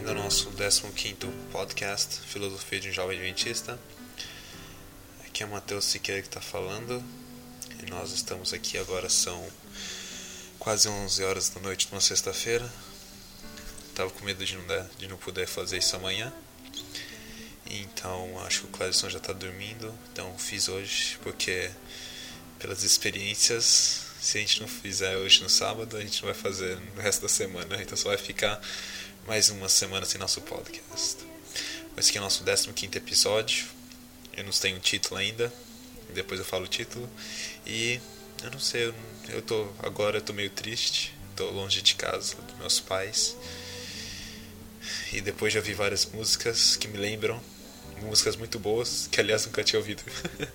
bem-vindo ao nosso 15º podcast Filosofia de um Jovem Adventista. Aqui é o Matheus Siqueira que está falando e nós estamos aqui agora, são quase 11 horas da noite numa sexta-feira. Estava com medo de não poder fazer isso amanhã, então acho que o Cléderson já está dormindo, então fiz hoje porque pelas experiências, se a gente não fizer hoje no sábado, a gente não vai fazer no resto da semana, então só vai ficar mais uma semana sem nosso podcast. Esse aqui é o nosso 15º episódio. Eu não tenho um título ainda, depois eu falo o título. E eu não sei, agora eu tô meio triste, tô longe de casa, dos meus pais. E depois já ouvi várias músicas que me lembram, músicas muito boas, que aliás nunca tinha ouvido,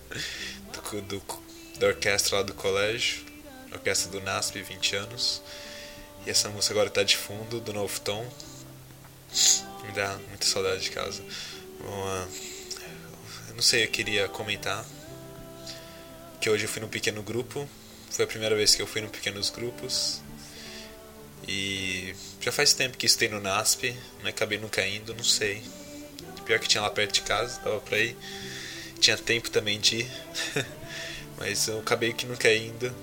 da orquestra lá do colégio, orquestra do NASP, 20 anos. E essa música agora tá de fundo, do Novo Tom. Me dá muita saudade de casa. Bom, eu não sei, eu queria comentar que hoje eu fui num pequeno grupo. Foi a primeira vez que eu fui num pequenos grupos. E já faz tempo que estudei no NASP, mas acabei nunca indo, não sei. Pior que tinha lá perto de casa, dava pra ir. Tinha tempo também de ir. Mas eu acabei que nunca indo.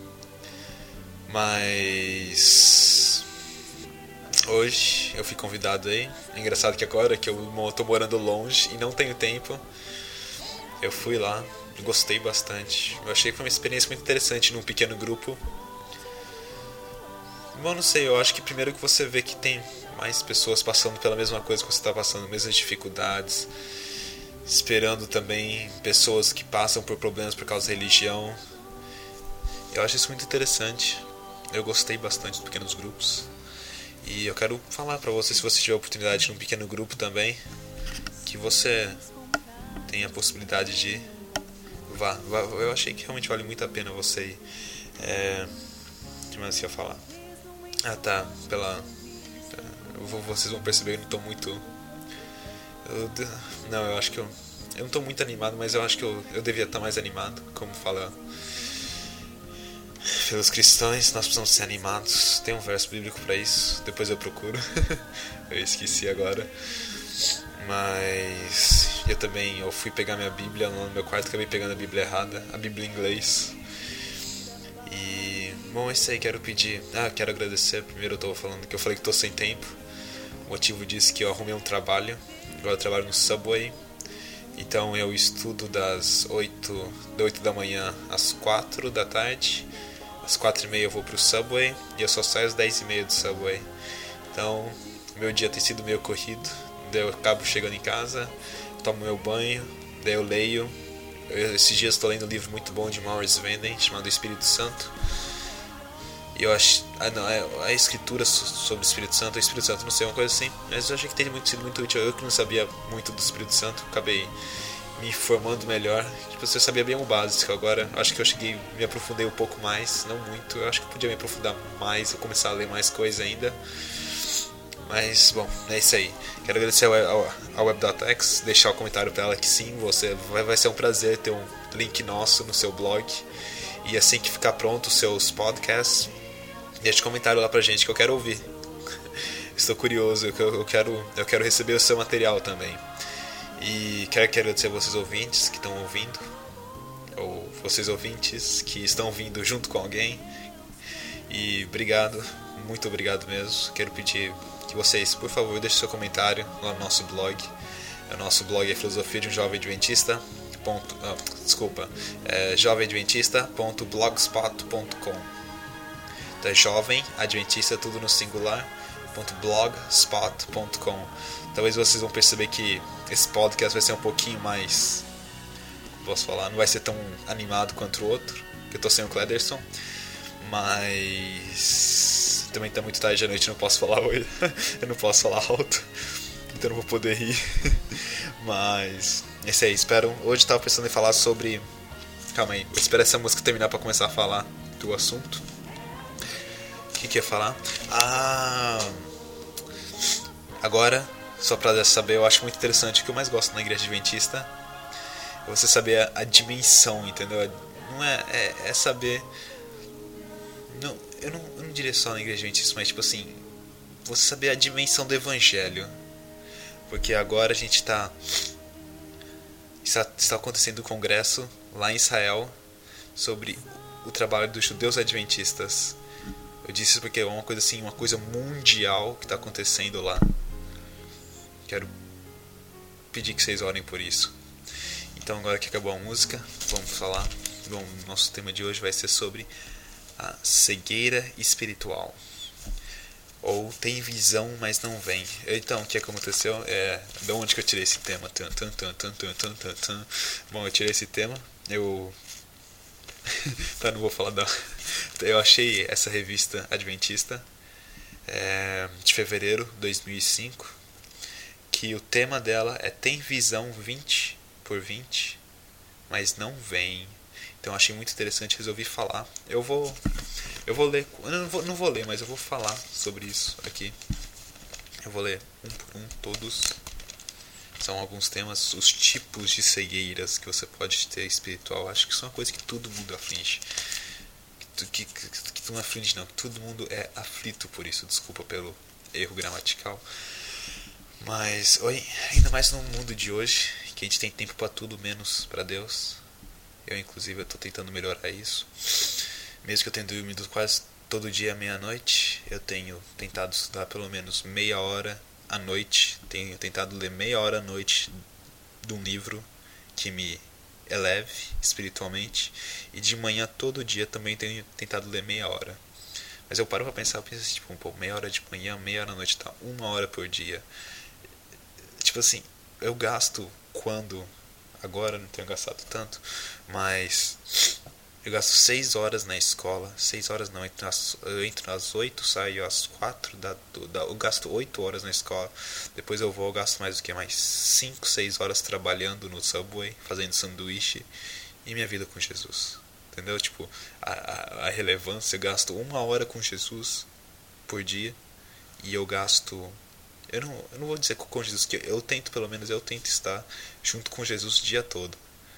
Mas hoje eu fui convidado aí. É engraçado que agora que eu tô morando longe e não tenho tempo, eu fui lá, gostei bastante. Eu achei que foi uma experiência muito interessante num pequeno grupo. Bom, não sei, eu acho que primeiro que você vê que tem mais pessoas passando pela mesma coisa que você está passando, mesmas dificuldades, esperando também pessoas que passam por problemas por causa da religião. Eu acho isso muito interessante. Eu gostei bastante dos pequenos grupos. E eu quero falar pra você, se você tiver a oportunidade de um pequeno grupo também, que você tenha a possibilidade de ir. Vá. Eu achei que realmente vale muito a pena você ir. O que mais eu ia falar? Ah, tá. Vocês vão perceber que eu não tô muito... eu acho que eu não tô muito animado, mas eu acho que eu devia estar mais animado, como fala... Pelos cristãos, nós precisamos ser animados. Tem um verso bíblico pra isso, depois eu procuro. Eu esqueci agora. Mas eu fui pegar minha Bíblia lá no meu quarto, acabei pegando a Bíblia errada, a Bíblia em inglês. E bom, é isso aí, quero agradecer. Primeiro eu tô falando que eu falei que tô sem tempo. O motivo disso é que eu arrumei um trabalho. Agora eu trabalho no Subway. Então eu estudo das 8 da manhã às 4 da tarde. Às 4h30 eu vou pro Subway e eu só saio às 10h30 do Subway. Então, meu dia tem sido meio corrido. Daí eu acabo chegando em casa, tomo meu banho, daí eu leio. Esses dias estou lendo um livro muito bom de Maurice Venden, chamado Espírito Santo. E eu acho... a escritura sobre o Espírito Santo, não sei, uma coisa assim. Mas eu achei que tem sido muito útil. Eu que não sabia muito do Espírito Santo, acabei me informando melhor. Tipo, eu sabia bem o básico. Agora acho que eu me aprofundei um pouco mais, não muito. Eu acho que eu podia me aprofundar mais, eu começar a ler mais coisa ainda. Mas bom, é isso aí. Quero agradecer ao Web.x, deixar o comentário para ela que sim, vai ser um prazer ter um link nosso no seu blog. E assim que ficar pronto os seus podcasts, deixe comentário lá pra gente que eu quero ouvir. Estou curioso, eu quero receber o seu material também. E quero agradecer a vocês ouvintes que estão ouvindo, ou vocês ouvintes que estão vindo junto com alguém. E obrigado, muito obrigado mesmo. Quero pedir que vocês, por favor, deixem seu comentário lá no nosso blog. O nosso blog é filosofia de um jovem adventista. jovemadventista.blogspot.com. Então é jovem adventista, tudo no singular, .blogspot.com. Talvez vocês vão perceber que esse podcast vai ser um pouquinho mais, posso falar, não vai ser tão animado quanto o outro, que eu tô sem o Cléderson, mas também tá muito tarde da noite, não posso falar hoje. Eu não posso falar alto, então não vou poder rir. Mas esse aí, hoje eu tava pensando em falar sobre, calma aí, eu espero essa música terminar pra começar a falar do assunto. O que ia falar? Agora, só pra saber, eu acho muito interessante. O que eu mais gosto na igreja adventista é você saber a dimensão, entendeu? Não é saber... Não, eu não diria só na igreja adventista, mas tipo assim, você saber a dimensão do evangelho. Porque agora a gente está acontecendo um congresso lá em Israel sobre o trabalho dos judeus adventistas. Eu disse isso porque é uma coisa assim, uma coisa mundial que está acontecendo lá. Quero pedir que vocês orem por isso. Então agora que acabou a música, vamos falar. Bom, nosso tema de hoje vai ser sobre a cegueira espiritual. Ou tem visão, mas não vem. Então, o que aconteceu? De onde que eu tirei esse tema? Bom, eu tirei esse tema. Tá, não vou falar da... Eu achei essa revista adventista de fevereiro de 2005, que o tema dela é Tem visão 20 por 20, mas não vem. Então eu achei muito interessante, resolvi falar. Eu vou ler, eu não vou ler, mas eu vou falar sobre isso aqui. Eu vou ler um por um todos. São alguns temas, os tipos de cegueiras que você pode ter espiritual. Acho que isso é uma coisa que todo mundo aflige. Que tu não aflige não, todo mundo é aflito por isso. Desculpa pelo erro gramatical. Mas, ainda mais no mundo de hoje, que a gente tem tempo para tudo menos para Deus. Eu, inclusive, estou tentando melhorar isso. Mesmo que eu tenha dormido quase todo dia à meia-noite, eu tenho tentado estudar pelo menos meia hora à noite. Tenho tentado ler meia hora à noite de um livro que me eleve espiritualmente. E de manhã, todo dia, também tenho tentado ler meia hora. Mas eu paro pra pensar, eu penso assim, tipo, meia hora de manhã, meia hora à noite, tá? 1 hora por dia. Tipo assim, eu gasto quando... Agora não tenho gastado tanto, mas eu gasto 6 horas na escola. 6 horas não, eu entro às 8, saio às 4, eu gasto 8 horas na escola. Depois eu gasto mais do que? Mais 5, 6 horas trabalhando no Subway, fazendo sanduíche. E minha vida com Jesus. Entendeu? Tipo, a relevância, eu gasto 1 hora com Jesus por dia. E eu gasto... Eu não vou dizer com Jesus, que eu tento estar junto com Jesus o dia todo.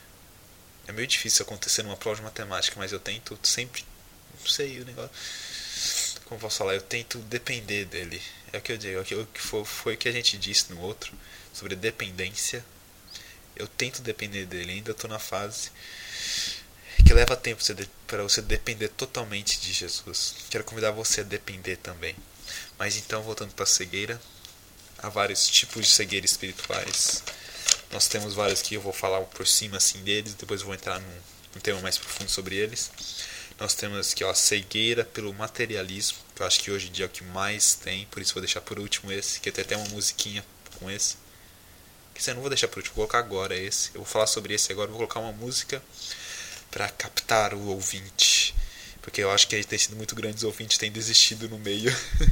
É meio difícil acontecer numa prova de matemática, mas eu tento sempre, não sei o negócio, como posso falar, eu tento depender dele. É o que eu digo, foi o que a gente disse no outro, sobre dependência. Eu tento depender dele, ainda estou na fase que leva tempo para você depender totalmente de Jesus. Quero convidar você a depender também. Mas então, voltando para a cegueira, há vários tipos de cegueira espirituais. Nós temos vários que eu vou falar por cima assim deles, depois eu vou entrar num tema mais profundo sobre eles. Nós temos aqui a cegueira pelo materialismo, que eu acho que hoje em dia é o que mais tem, por isso vou deixar por último esse, que tem até uma musiquinha com esse. Quer dizer, eu não vou deixar por último, vou colocar agora esse. Eu vou falar sobre esse agora, vou colocar uma música para captar o ouvinte. Porque eu acho que tem sido muito grande, os ouvintes têm desistido no meio.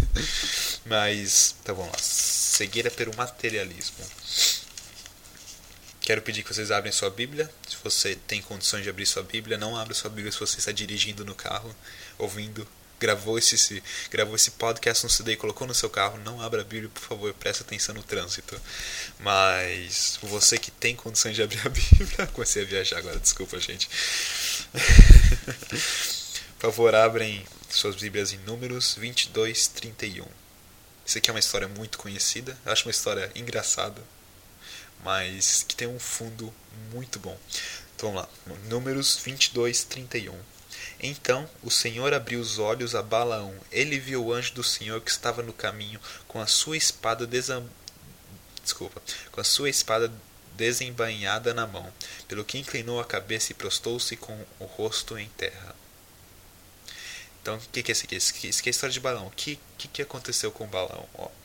Mas, então vamos lá. Cegueira pelo materialismo. Quero pedir que vocês abrem sua Bíblia. Se você tem condições de abrir sua Bíblia, não abra sua Bíblia se você está dirigindo no carro, ouvindo. Gravou esse podcast no CD e colocou no seu carro. Não abra a Bíblia, por favor, preste atenção no trânsito. Mas você que tem condições de abrir a Bíblia... Comecei a viajar agora, desculpa, gente. Por favor, abrem suas Bíblias em Números 22, 31. Isso aqui é uma história muito conhecida. Eu acho uma história engraçada, mas que tem um fundo muito bom. Então vamos lá. Números 22, 31. Então o Senhor abriu os olhos a Balaão. Ele viu o anjo do Senhor que estava no caminho com a sua espada desembainhada na mão. Pelo que inclinou a cabeça e prostou-se com o rosto em terra. Então, o que é isso aqui? Isso aqui é a história de Balaão. O que aconteceu com Balaão?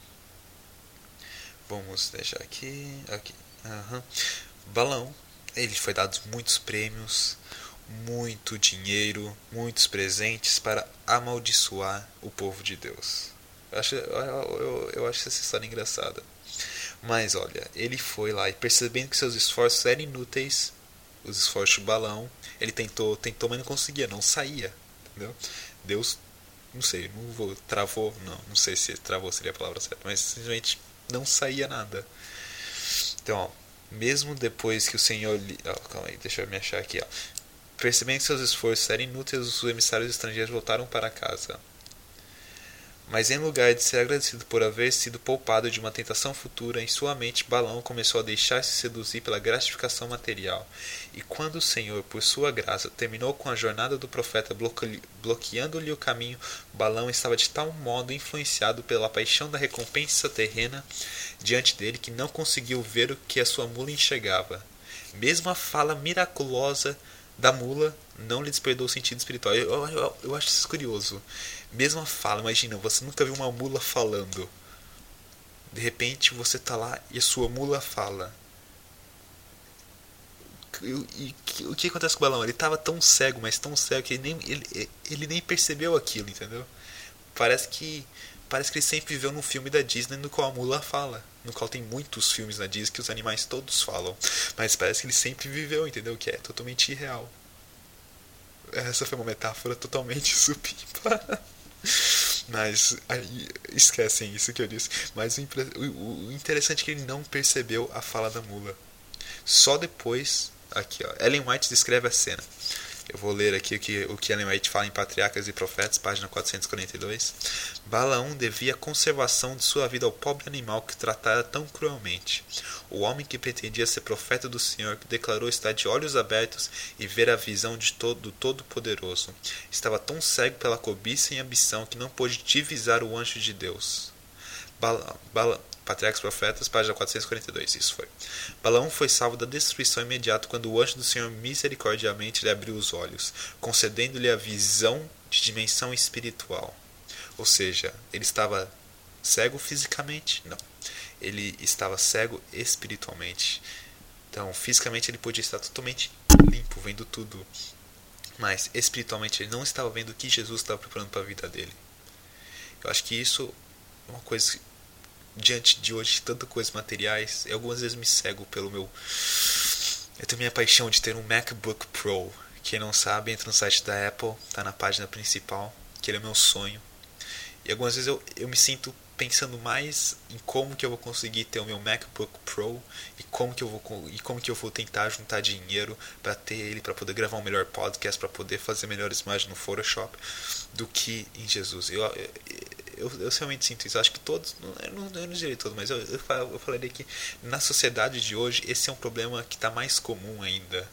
Vamos deixar aqui. Balaão, ele foi dado muitos prêmios, muito dinheiro, muitos presentes para amaldiçoar o povo de Deus. Eu acho essa história engraçada. Mas olha, ele foi lá e percebendo que seus esforços eram inúteis, os esforços de Balaão, ele tentou, mas não conseguia, não saía. Entendeu? Deus, não sei, travou, não sei se travou seria a palavra certa, mas simplesmente não saía nada. Então, mesmo depois que o Senhor... calma aí, deixa eu me achar aqui. Percebendo que seus esforços eram inúteis, os emissários estrangeiros voltaram para casa. Mas em lugar de ser agradecido por haver sido poupado de uma tentação futura, em sua mente Balaão começou a deixar-se seduzir pela gratificação material. E quando o Senhor, por sua graça, terminou com a jornada do profeta bloqueando-lhe o caminho, Balaão estava de tal modo influenciado pela paixão da recompensa terrena diante dele que não conseguiu ver o que a sua mula enxergava. Mesmo a fala miraculosa da mula não lhe despertou o sentido espiritual. Eu acho isso curioso. Mesmo a fala, imagina, você nunca viu uma mula falando. De repente você tá lá e a sua mula fala. E o que acontece com o Balão? Ele tava tão cego, mas tão cego que ele nem percebeu aquilo, entendeu? Parece que ele sempre viveu num filme da Disney no qual a mula fala. No qual tem muitos filmes na Disney que os animais todos falam. Mas parece que ele sempre viveu, entendeu? Que é totalmente irreal. Essa foi uma metáfora totalmente supimpa. Mas aí, esquecem isso que eu disse. Mas o interessante é que ele não percebeu a fala da mula. Só depois, aqui ó, Ellen White descreve a cena. Eu vou ler aqui o que Ellen White fala em Patriarcas e Profetas, página 442. Balaão devia a conservação de sua vida ao pobre animal que tratara tão cruelmente. O homem que pretendia ser profeta do Senhor, que declarou estar de olhos abertos e ver a visão do Todo-Poderoso, estava tão cego pela cobiça e ambição que não pôde divisar o anjo de Deus. Patriarcas e Profetas, página 442, isso foi. Balaão foi salvo da destruição imediata quando o anjo do Senhor misericordiamente lhe abriu os olhos, concedendo-lhe a visão de dimensão espiritual. Ou seja, ele estava cego fisicamente? Não. Ele estava cego espiritualmente. Então, fisicamente ele podia estar totalmente limpo, vendo tudo. Mas, espiritualmente, ele não estava vendo o que Jesus estava preparando para a vida dele. Eu acho que isso é uma coisa... Diante de hoje, tanta coisa materiais, eu algumas vezes me cego pelo meu... Eu tenho minha paixão de ter um MacBook Pro. Quem não sabe, entra no site da Apple, tá na página principal, que ele é meu sonho. E algumas vezes eu me sinto pensando mais em como que eu vou conseguir ter o meu MacBook Pro e como que eu vou tentar juntar dinheiro para ter ele, para poder gravar um melhor podcast, para poder fazer melhores imagens no Photoshop, do que em Jesus. Eu realmente sinto isso. Eu acho que todos, eu não direi todos, mas eu falaria que na sociedade de hoje esse é um problema que está mais comum ainda.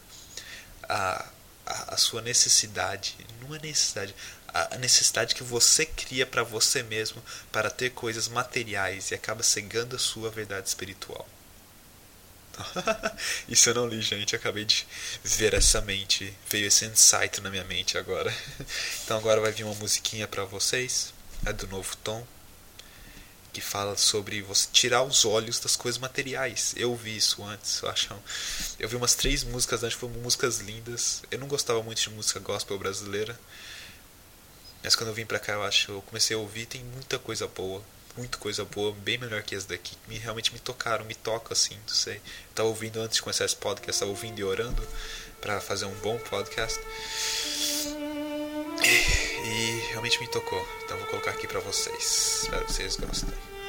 A sua necessidade, não é necessidade, a necessidade que você cria para você mesmo para ter coisas materiais e acaba cegando a sua verdade espiritual. Isso eu não li, gente. Eu acabei de ver essa mente, veio esse insight na minha mente agora. Então agora vai vir uma musiquinha para vocês. É do Novo Tom, que fala sobre você tirar os olhos das coisas materiais. Eu vi isso antes, eu vi umas 3 músicas antes, foram músicas lindas. Eu não gostava muito de música gospel brasileira, mas quando eu vim pra cá eu comecei a ouvir, tem muita coisa boa, bem melhor que essa daqui, que realmente me tocaram, me toca assim, não sei. Eu tava ouvindo antes de começar esse podcast, tava ouvindo e orando pra fazer um bom podcast. E realmente me tocou. Então vou colocar aqui pra vocês. Espero que vocês gostem.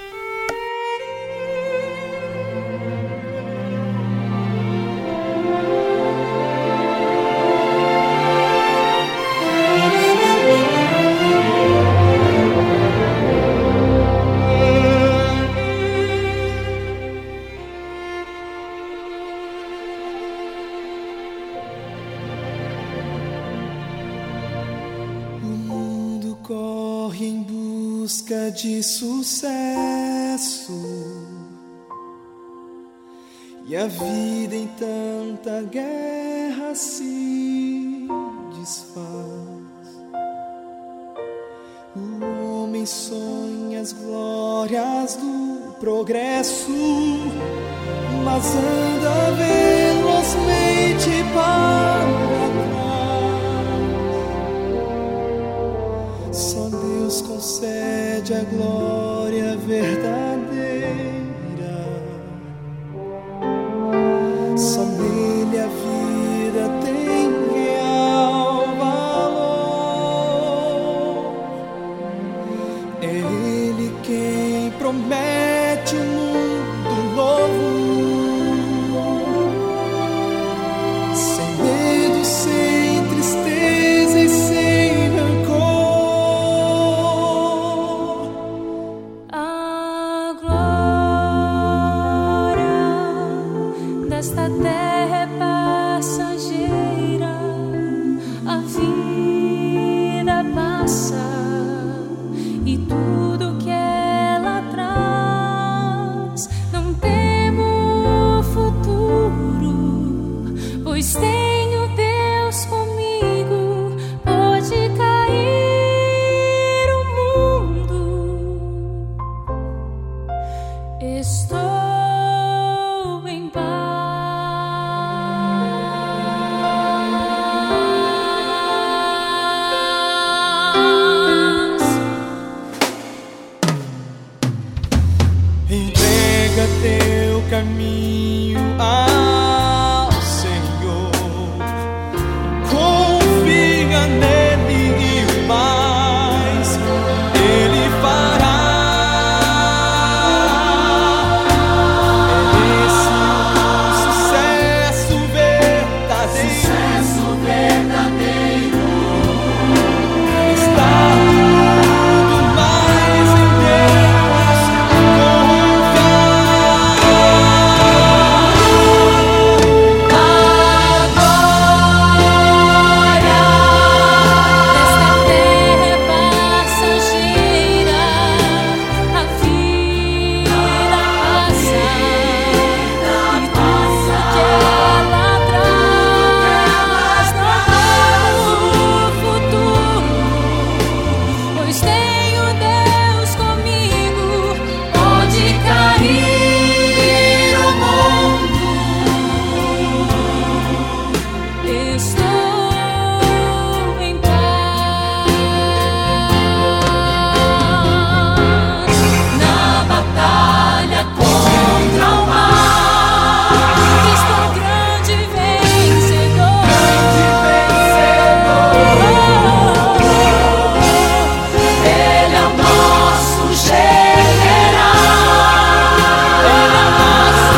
De sucesso, e a vida em tanta guerra se desfaz. O homem sonha as glórias do progresso, mas anda velozmente para trás. Só Deus concede a glória verdadeira, só nele a vida tem real valor. É Ele quem promete um mundo novo, sem medo, sem tristeza e sem rancor. caminho ao Senhor. Confia nele e o mais ele fará. É esse o sucesso verdadeiro. Está tudo mais em Deus. Esta terra é passageira, a vida passa, e tudo que ela traz não é o futuro, pois tenho Deus comigo. Pode cair o mundo, estou em paz. Na batalha contra o mal, estou grande vencedor. Ele é o nosso general, ele é o nosso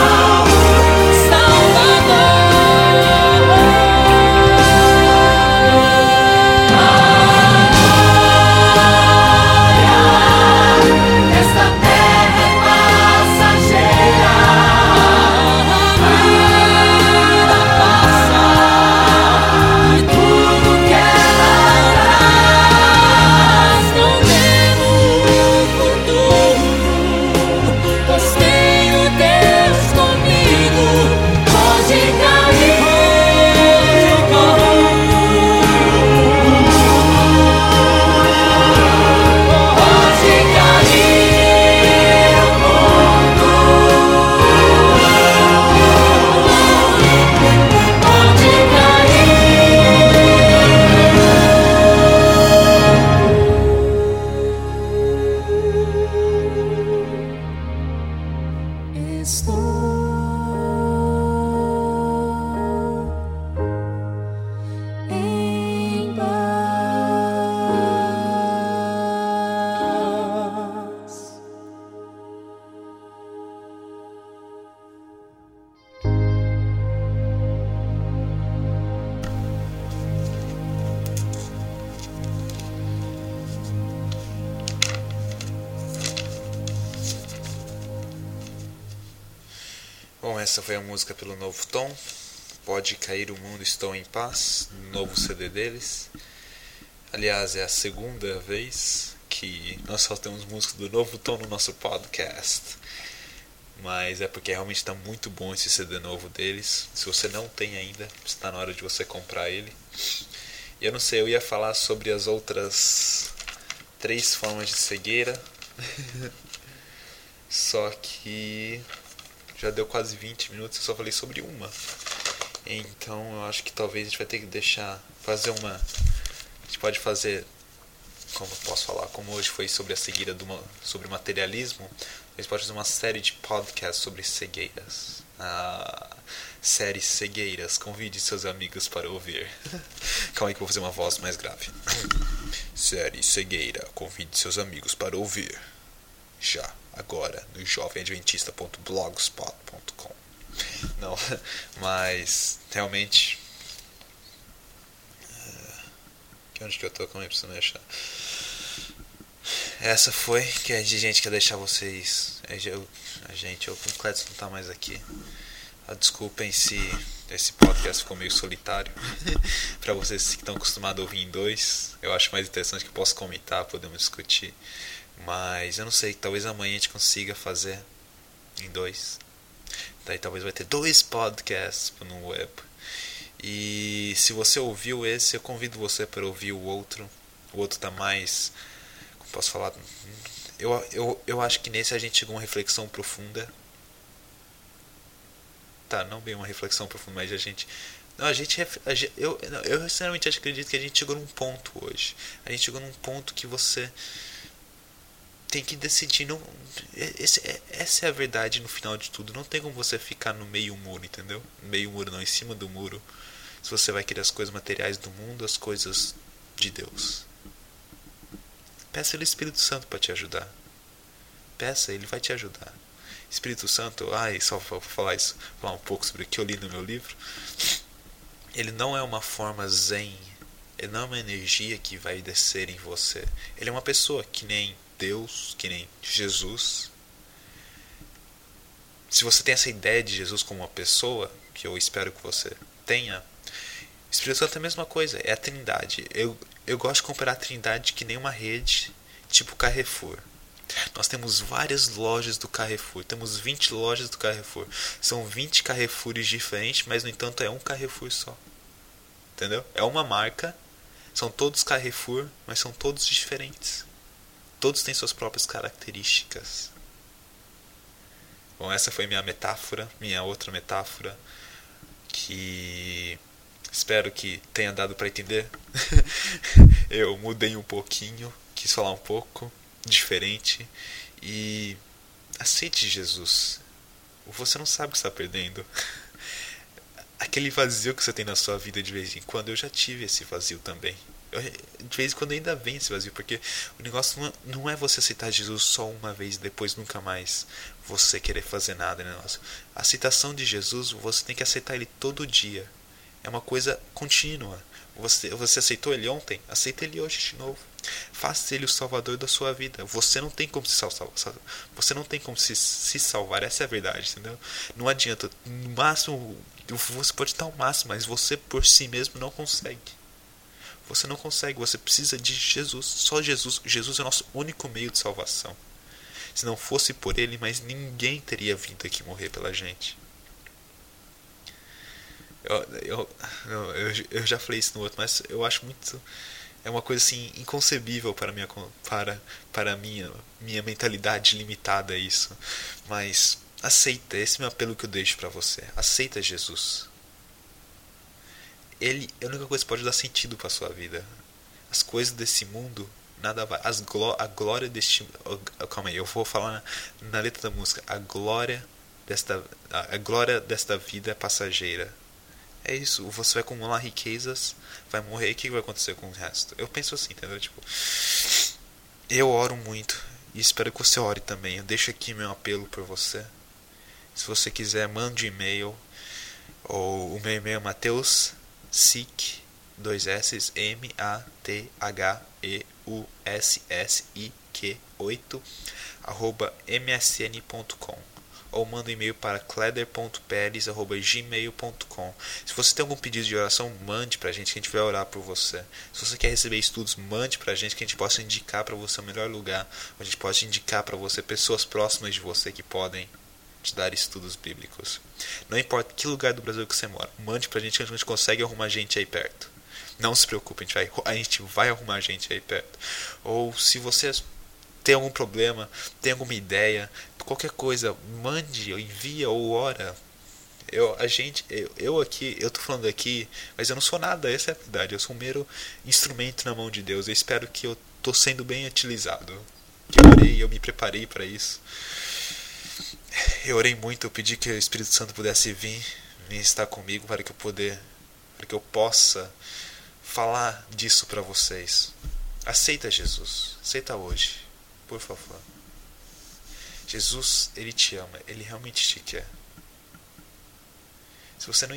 esta terra é passageira, a vida passa, e tudo que ela traz não temos futuro, pois tenho Deus comigo. Pode cair, pode cair o mundo, pode cair. Estou em paz. Bom, essa foi a música pelo Novo Tom. Pode Cair o Mundo, Estou em Paz, novo CD deles. Aliás, é a segunda vez que nós só temos música do Novo Tom no nosso podcast. Mas é porque realmente está muito bom esse CD novo deles. Se você não tem ainda, está na hora de você comprar ele. E eu não sei, eu ia falar sobre as outras 3 formas de cegueira. Só que já deu quase 20 minutos, eu só falei sobre uma. Então eu acho que talvez a gente vai ter que fazer uma... A gente pode fazer, como eu posso falar, como hoje foi sobre a cegueira sobre materialismo, a gente pode fazer uma série de podcasts sobre cegueiras. Série Cegueiras, convide seus amigos para ouvir. Calma aí que eu vou fazer uma voz mais grave. Série Cegueira, convide seus amigos para ouvir. Já, agora, no jovemadventista.blogspot.com. Não, mas realmente... Onde que eu tô? Como é que preciso me achar? Essa foi que a gente quer deixar vocês... o Cledson não tá mais aqui. Desculpem se esse podcast ficou meio solitário. Pra vocês que estão acostumados a ouvir em 2, eu acho mais interessante que eu possa comentar, podemos discutir. Mas eu não sei, talvez amanhã a gente consiga fazer em 2. Daí talvez vai ter 2 podcasts no web. E se você ouviu esse, eu convido você para ouvir o outro. O outro tá mais... Como posso falar? Eu acho que nesse a gente chegou a uma reflexão profunda. Tá, não bem uma reflexão profunda, mas a gente... Não, eu sinceramente acredito que a gente chegou num ponto hoje. A gente chegou num ponto que você tem que decidir. Não, essa é a verdade no final de tudo. Não tem como você ficar no meio muro, entendeu? Meio muro não, em cima do muro. Se você vai querer as coisas materiais do mundo, as coisas de Deus. Peça ao Espírito Santo para te ajudar. Peça, ele vai te ajudar. Espírito Santo, só vou falar um pouco sobre o que eu li no meu livro. Ele não é uma forma zen. Ele não é uma energia que vai descer em você. Ele é uma pessoa que nem Deus, que nem Jesus. Se você tem essa ideia de Jesus como uma pessoa, que eu espero que você tenha, o Espírito Santo é a mesma coisa, é a Trindade. Eu gosto de comparar a Trindade que nem uma rede, tipo Carrefour. Nós temos várias lojas do Carrefour, temos 20 lojas do Carrefour. São 20 Carrefours diferentes, mas no entanto é um Carrefour só. Entendeu? É uma marca. São todos Carrefour, mas são todos diferentes. Todos têm suas próprias características. Bom, essa foi minha metáfora, minha outra metáfora, que espero que tenha dado para entender. Eu mudei um pouquinho, quis falar um pouco diferente. E aceite Jesus. Você não sabe o que está perdendo. Aquele vazio que você tem na sua vida de vez em quando, eu já tive esse vazio também. De vez em quando ainda vem esse vazio, porque o negócio não é você aceitar Jesus só uma vez e depois nunca mais você querer fazer nada, né? A aceitação de Jesus, você tem que aceitar ele todo dia. É uma coisa contínua. Você aceitou ele ontem? Aceita ele hoje de novo. Faça ele o salvador da sua vida. Você não tem como se salvar. Você não tem como se salvar. Essa é a verdade, entendeu? Não adianta. No máximo, você pode estar ao máximo, mas você por si mesmo não consegue. Você não consegue. Você precisa de Jesus. Só Jesus. Jesus é o nosso único meio de salvação. Se não fosse por ele, mas ninguém teria vindo aqui morrer pela gente. Eu já falei isso no outro, mas eu acho muito... É uma coisa assim inconcebível para minha mentalidade limitada isso. Mas aceita, esse é o meu apelo que eu deixo para você. Aceita Jesus. Ele é a única coisa que pode dar sentido para sua vida. As coisas desse mundo, nada vai. A glória deste... Calma aí, eu vou falar na letra da música. A glória desta vida é passageira. É isso, você vai acumular riquezas, vai morrer, e o que vai acontecer com o resto? Eu penso assim, entendeu? Tipo, eu oro muito e espero que você ore também. Eu deixo aqui meu apelo por você. Se você quiser, mande um e-mail. Ou o meu e-mail é Mateus-Sick, 2 S, MATHEUSSIK8 @msn.com. Ou manda um e-mail para kleder.peres@gmail.com. Se você tem algum pedido de oração, mande pra gente que a gente vai orar por você. Se você quer receber estudos, mande pra gente que a gente possa indicar pra você o melhor lugar. A gente pode indicar pra você pessoas próximas de você que podem te dar estudos bíblicos. Não importa que lugar do Brasil que você mora, mande pra gente que a gente consegue arrumar gente aí perto. Não se preocupe, a gente vai arrumar gente aí perto. Ou se você tem algum problema, tem alguma ideia, qualquer coisa, mande, envia ou ora. Eu tô falando aqui, mas eu não sou nada, essa é a verdade. Eu sou um mero instrumento na mão de Deus. Eu espero que eu tô sendo bem utilizado. Que eu orei, eu me preparei para isso. Eu orei muito, eu pedi que o Espírito Santo pudesse vir estar comigo para que eu possa falar disso para vocês. Aceita Jesus, aceita hoje. Por favor. Jesus, ele te ama. Ele realmente te quer. Se você não...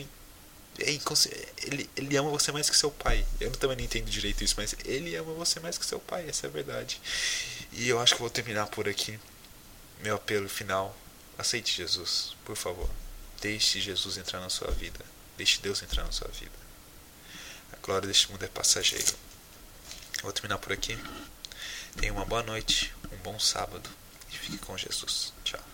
Ele ama você mais que seu pai. Eu também não entendo direito isso, mas ele ama você mais que seu pai. Essa é a verdade. E eu acho que eu vou terminar por aqui. Meu apelo final. Aceite Jesus, por favor. Deixe Jesus entrar na sua vida. Deixe Deus entrar na sua vida. A glória deste mundo é passageiro. Vou terminar por aqui. Tenha uma boa noite, um bom sábado e fique com Jesus. Tchau.